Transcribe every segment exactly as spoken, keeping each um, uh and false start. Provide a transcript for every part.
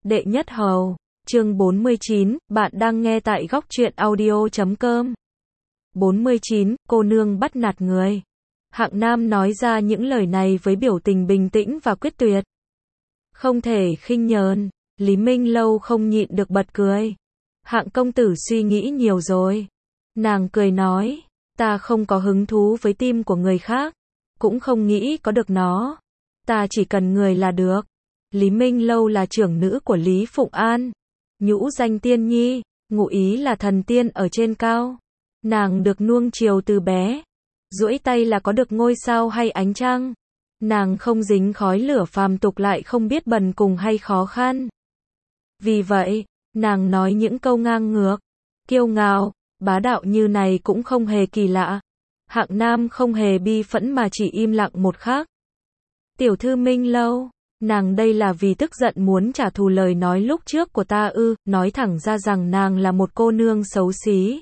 Đệ nhất hầu, chương bốn mươi chín, bạn đang nghe tại góc truyện audio chấm com. bốn mươi chín, cô nương bắt nạt người. Hạng Nam nói ra những lời này với biểu tình bình tĩnh và quyết tuyệt. Không thể khinh nhờn, Lý Minh Lâu không nhịn được bật cười. Hạng công tử suy nghĩ nhiều rồi. Nàng cười nói, ta không có hứng thú với tim của người khác, cũng không nghĩ có được nó. Ta chỉ cần người là được. Lý Minh Lâu là trưởng nữ của Lý Phụng An, nhũ danh tiên nhi, ngụ ý là thần tiên ở trên cao. Nàng được nuông chiều từ bé, duỗi tay là có được ngôi sao hay ánh trăng. Nàng không dính khói lửa phàm tục, lại không biết bần cùng hay khó khăn. Vì vậy, nàng nói những câu ngang ngược, kiêu ngạo, bá đạo như này cũng không hề kỳ lạ. Hạng Nam không hề bi phẫn mà chỉ im lặng một khắc. Tiểu thư Minh Lâu, nàng đây là vì tức giận muốn trả thù lời nói lúc trước của ta ư? Nói thẳng ra rằng nàng là một cô nương xấu xí,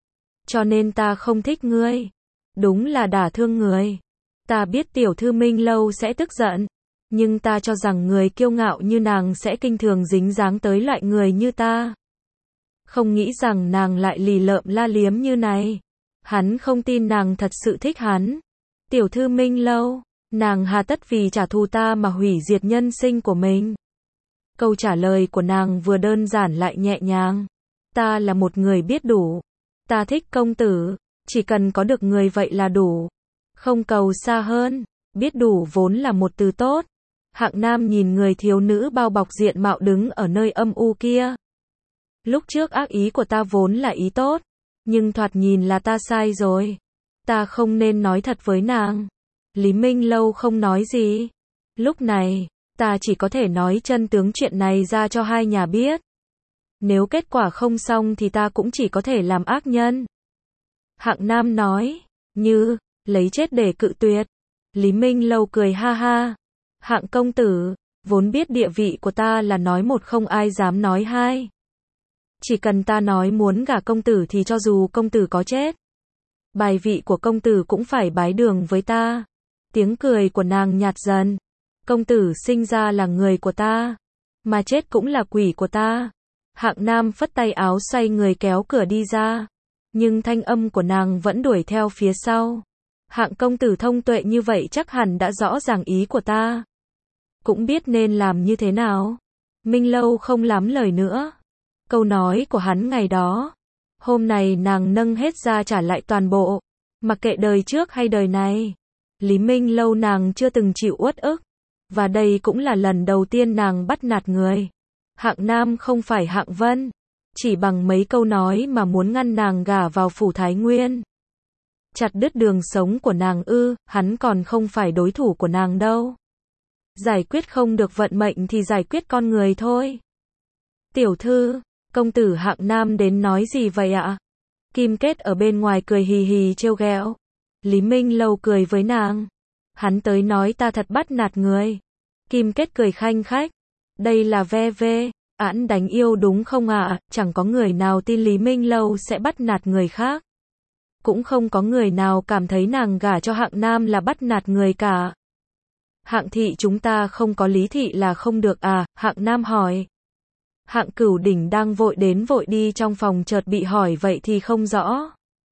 cho nên ta không thích ngươi. Đúng là đả thương người. Ta biết tiểu thư Minh Lâu sẽ tức giận, nhưng ta cho rằng người kiêu ngạo như nàng sẽ kinh thường dính dáng tới loại người như ta. Không nghĩ rằng nàng lại lì lợm la liếm như này. Hắn không tin nàng thật sự thích hắn. Tiểu thư Minh Lâu, nàng hà tất vì trả thù ta mà hủy diệt nhân sinh của mình? Câu trả lời của nàng vừa đơn giản lại nhẹ nhàng. Ta là một người biết đủ. Ta thích công tử, chỉ cần có được người vậy là đủ. Không cầu xa hơn. Biết đủ vốn là một từ tốt. Hạng Nam nhìn người thiếu nữ bao bọc diện mạo đứng ở nơi âm u kia. Lúc trước ác ý của ta vốn là ý tốt, nhưng thoạt nhìn là ta sai rồi. Ta không nên nói thật với nàng. Lý Minh Lâu không nói gì. Lúc này, ta chỉ có thể nói chân tướng chuyện này ra cho hai nhà biết. Nếu kết quả không xong thì ta cũng chỉ có thể làm ác nhân. Hạng Nam nói, như, lấy chết để cự tuyệt. Lý Minh Lâu cười ha ha. Hạng công tử, vốn biết địa vị của ta là nói một không ai dám nói hai. Chỉ cần ta nói muốn gả công tử thì cho dù công tử có chết, bài vị của công tử cũng phải bái đường với ta. Tiếng cười của nàng nhạt dần. Công tử sinh ra là người của ta, mà chết cũng là quỷ của ta. Hạng Nam phất tay áo xoay người kéo cửa đi ra, nhưng thanh âm của nàng vẫn đuổi theo phía sau. Hạng công tử thông tuệ như vậy chắc hẳn đã rõ ràng ý của ta, cũng biết nên làm như thế nào. Minh Lâu không lắm lời nữa. Câu nói của hắn ngày đó, hôm nay nàng nâng hết ra trả lại toàn bộ, mặc kệ đời trước hay đời này. Lý Minh Lâu nàng chưa từng chịu uất ức, và đây cũng là lần đầu tiên nàng bắt nạt người. Hạng Nam không phải Hạng Vân, chỉ bằng mấy câu nói mà muốn ngăn nàng gả vào phủ Thái Nguyên, chặt đứt đường sống của nàng ư? Hắn còn không phải đối thủ của nàng đâu. Giải quyết không được vận mệnh thì giải quyết con người thôi. Tiểu thư, công tử Hạng Nam đến nói gì vậy ạ? Kim Kết ở bên ngoài cười hì hì trêu ghẹo. Lý Minh Lâu cười với nàng. Hắn tới nói ta thật bắt nạt người. Kim Kết cười khanh khách. Đây là ve ve, ẵn đánh yêu đúng không ạ? Chẳng có người nào tin Lý Minh Lâu sẽ bắt nạt người khác. Cũng không có người nào cảm thấy nàng gả cho Hạng Nam là bắt nạt người cả. Hạng thị chúng ta không có Lý thị là không được à? Hạng Nam hỏi. Hạng Cửu Đỉnh đang vội đến vội đi trong phòng chợt bị hỏi vậy thì không rõ.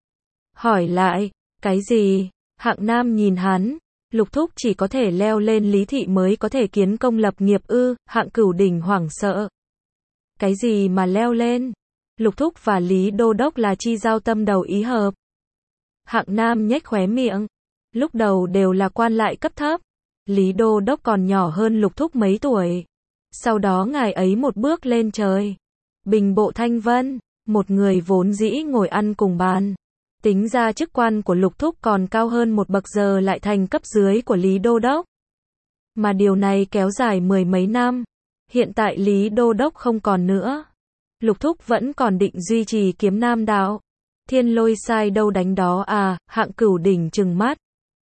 Hỏi lại, cái gì? Hạng Nam nhìn hắn, Lục thúc chỉ có thể leo lên Lý thị mới có thể kiến công lập nghiệp ư? Hạng Cửu Đỉnh hoảng sợ. Cái gì mà leo lên? Lục thúc và Lý Đô Đốc là chi giao tâm đầu ý hợp. Hạng Nam nhếch khóe miệng. Lúc đầu đều là quan lại cấp thấp. Lý Đô Đốc còn nhỏ hơn Lục thúc mấy tuổi. Sau đó ngài ấy một bước lên trời. Bình bộ Thanh Vân, một người vốn dĩ ngồi ăn cùng bàn. Tính ra chức quan của Lục thúc còn cao hơn một bậc giờ lại thành cấp dưới của Lý Đô Đốc. Mà điều này kéo dài mười mấy năm. Hiện tại Lý Đô Đốc không còn nữa. Lục thúc vẫn còn định duy trì Kiếm Nam đạo. Thiên lôi sai đâu đánh đó à? Hạng Cửu Đỉnh trừng mắt.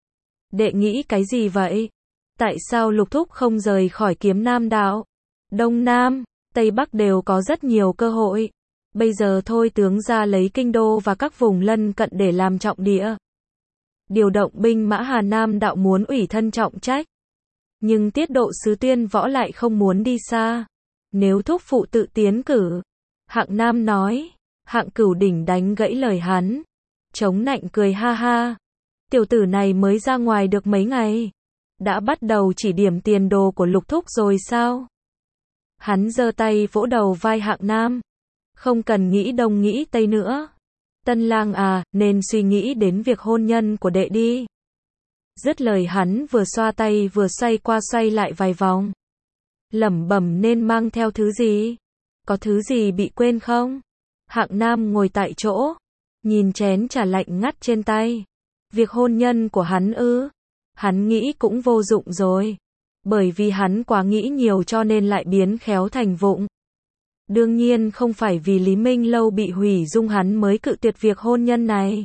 Đệ nghĩ cái gì vậy? Tại sao Lục thúc không rời khỏi Kiếm Nam đạo? Đông Nam, Tây Bắc đều có rất nhiều cơ hội. Bây giờ thôi tướng ra lấy kinh đô và các vùng lân cận để làm trọng địa. Điều động binh mã Hà Nam đạo muốn ủy thân trọng trách. Nhưng tiết độ sứ Tuyên Võ lại không muốn đi xa. Nếu thúc phụ tự tiến cử. Hạng Nam nói. Hạng Cửu Đỉnh đánh gãy lời hắn. Chống nạnh cười ha ha. Tiểu tử này mới ra ngoài được mấy ngày. Đã bắt đầu chỉ điểm tiền đồ của Lục thúc rồi sao? Hắn giơ tay vỗ đầu vai Hạng Nam. Không cần nghĩ đông nghĩ tây nữa. Tân lang à, nên suy nghĩ đến việc hôn nhân của đệ đi. Dứt lời hắn vừa xoa tay vừa xoay qua xoay lại vài vòng. Lẩm bẩm nên mang theo thứ gì? Có thứ gì bị quên không? Hạng Nam ngồi tại chỗ, nhìn chén trà lạnh ngắt trên tay. Việc hôn nhân của hắn ư? Hắn nghĩ cũng vô dụng rồi. Bởi vì hắn quá nghĩ nhiều cho nên lại biến khéo thành vụng. Đương nhiên không phải vì Lý Minh Lâu bị hủy dung hắn mới cự tuyệt việc hôn nhân này.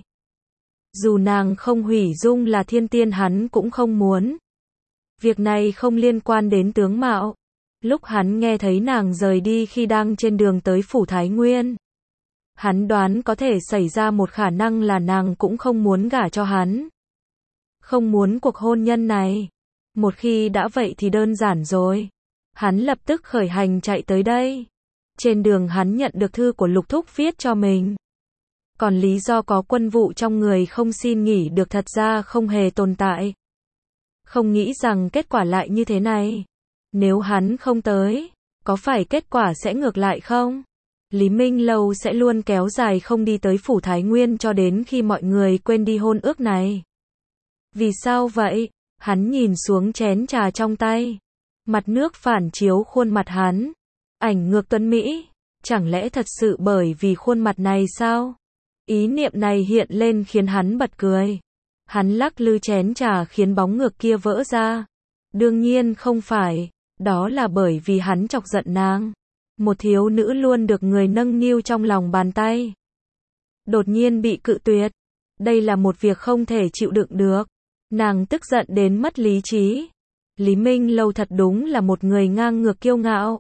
Dù nàng không hủy dung là thiên tiên hắn cũng không muốn. Việc này không liên quan đến tướng mạo. Lúc hắn nghe thấy nàng rời đi khi đang trên đường tới phủ Thái Nguyên, hắn đoán có thể xảy ra một khả năng là nàng cũng không muốn gả cho hắn. Không muốn cuộc hôn nhân này. Một khi đã vậy thì đơn giản rồi. Hắn lập tức khởi hành chạy tới đây. Trên đường hắn nhận được thư của Lục thúc viết cho mình. Còn lý do có quân vụ trong người không xin nghỉ được thật ra không hề tồn tại. Không nghĩ rằng kết quả lại như thế này. Nếu hắn không tới, có phải kết quả sẽ ngược lại không? Lý Minh Lâu sẽ luôn kéo dài không đi tới phủ Thái Nguyên cho đến khi mọi người quên đi hôn ước này. Vì sao vậy? Hắn nhìn xuống chén trà trong tay. Mặt nước phản chiếu khuôn mặt hắn. Ảnh ngược tuấn Mỹ. Chẳng lẽ thật sự bởi vì khuôn mặt này sao? Ý niệm này hiện lên khiến hắn bật cười. Hắn lắc lư chén trà khiến bóng ngược kia vỡ ra. Đương nhiên không phải. Đó là bởi vì hắn chọc giận nàng. Một thiếu nữ luôn được người nâng niu trong lòng bàn tay. Đột nhiên bị cự tuyệt. Đây là một việc không thể chịu đựng được. Nàng tức giận đến mất lý trí. Lý Minh Lâu thật đúng là một người ngang ngược kiêu ngạo.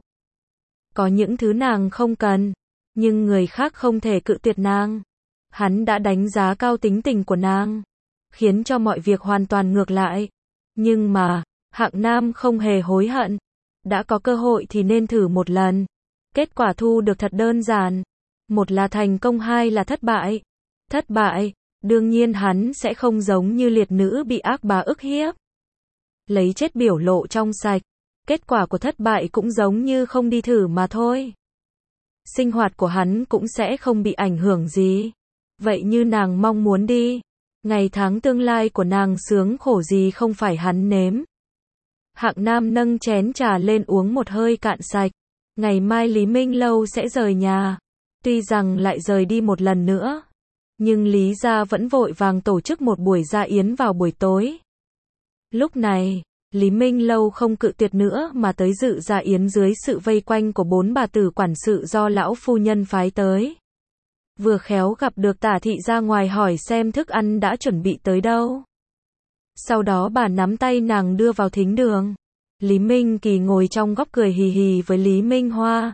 Có những thứ nàng không cần, nhưng người khác không thể cự tuyệt nàng. Hắn đã đánh giá cao tính tình của nàng, khiến cho mọi việc hoàn toàn ngược lại. Nhưng mà, Hạng Nam không hề hối hận. Đã có cơ hội thì nên thử một lần. Kết quả thu được thật đơn giản. Một là thành công, hai là thất bại. Thất bại, đương nhiên hắn sẽ không giống như liệt nữ bị ác bá ức hiếp. Lấy chết biểu lộ trong sạch. Kết quả của thất bại cũng giống như không đi thử mà thôi. Sinh hoạt của hắn cũng sẽ không bị ảnh hưởng gì. Vậy như nàng mong muốn đi. Ngày tháng tương lai của nàng sướng khổ gì không phải hắn nếm. Hạng Nam nâng chén trà lên uống một hơi cạn sạch. Ngày mai Lý Minh Lâu sẽ rời nhà. Tuy rằng lại rời đi một lần nữa. Nhưng Lý gia vẫn vội vàng tổ chức một buổi gia yến vào buổi tối. Lúc này, Lý Minh Lâu không cự tuyệt nữa mà tới dự gia yến dưới sự vây quanh của bốn bà tử quản sự do lão phu nhân phái tới. Vừa khéo gặp được Tả thị ra ngoài hỏi xem thức ăn đã chuẩn bị tới đâu. Sau đó bà nắm tay nàng đưa vào thính đường. Lý Minh Kỳ ngồi trong góc cười hì hì với Lý Minh Hoa.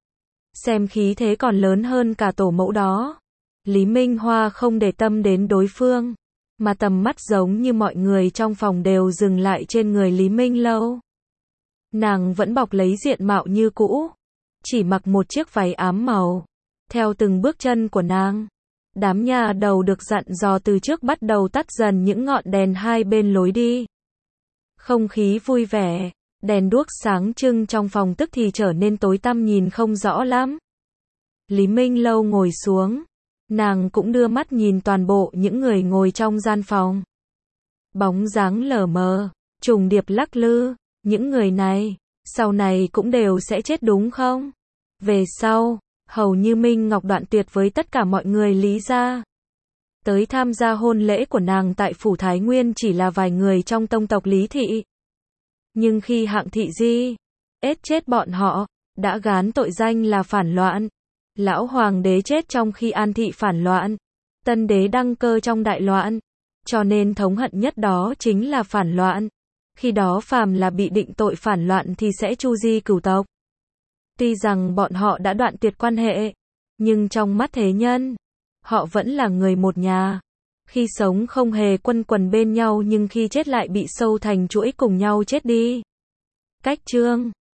Xem khí thế còn lớn hơn cả tổ mẫu đó. Lý Minh Hoa không để tâm đến đối phương, mà tầm mắt giống như mọi người trong phòng đều dừng lại trên người Lý Minh Lâu. Nàng vẫn bọc lấy diện mạo như cũ, chỉ mặc một chiếc váy ám màu. Theo từng bước chân của nàng, đám nhà đầu được dặn dò từ trước bắt đầu tắt dần những ngọn đèn hai bên lối đi. Không khí vui vẻ, đèn đuốc sáng trưng trong phòng tức thì trở nên tối tăm nhìn không rõ lắm. Lý Minh Lâu ngồi xuống, nàng cũng đưa mắt nhìn toàn bộ những người ngồi trong gian phòng. Bóng dáng lờ mờ, trùng điệp lắc lư, những người này, sau này cũng đều sẽ chết đúng không? Về sau, hầu như Minh Ngọc đoạn tuyệt với tất cả mọi người Lý gia. Tới tham gia hôn lễ của nàng tại phủ Thái Nguyên chỉ là vài người trong tông tộc Lý thị. Nhưng khi Hạng thị di ết chết bọn họ, đã gán tội danh là phản loạn. Lão hoàng đế chết trong khi An thị phản loạn. Tân đế đăng cơ trong đại loạn. Cho nên thống hận nhất đó chính là phản loạn. Khi đó phàm là bị định tội phản loạn thì sẽ tru di cửu tộc. Tuy rằng bọn họ đã đoạn tuyệt quan hệ, nhưng trong mắt thế nhân, họ vẫn là người một nhà. Khi sống không hề quấn quần bên nhau nhưng khi chết lại bị sâu thành chuỗi cùng nhau chết đi. Cách chương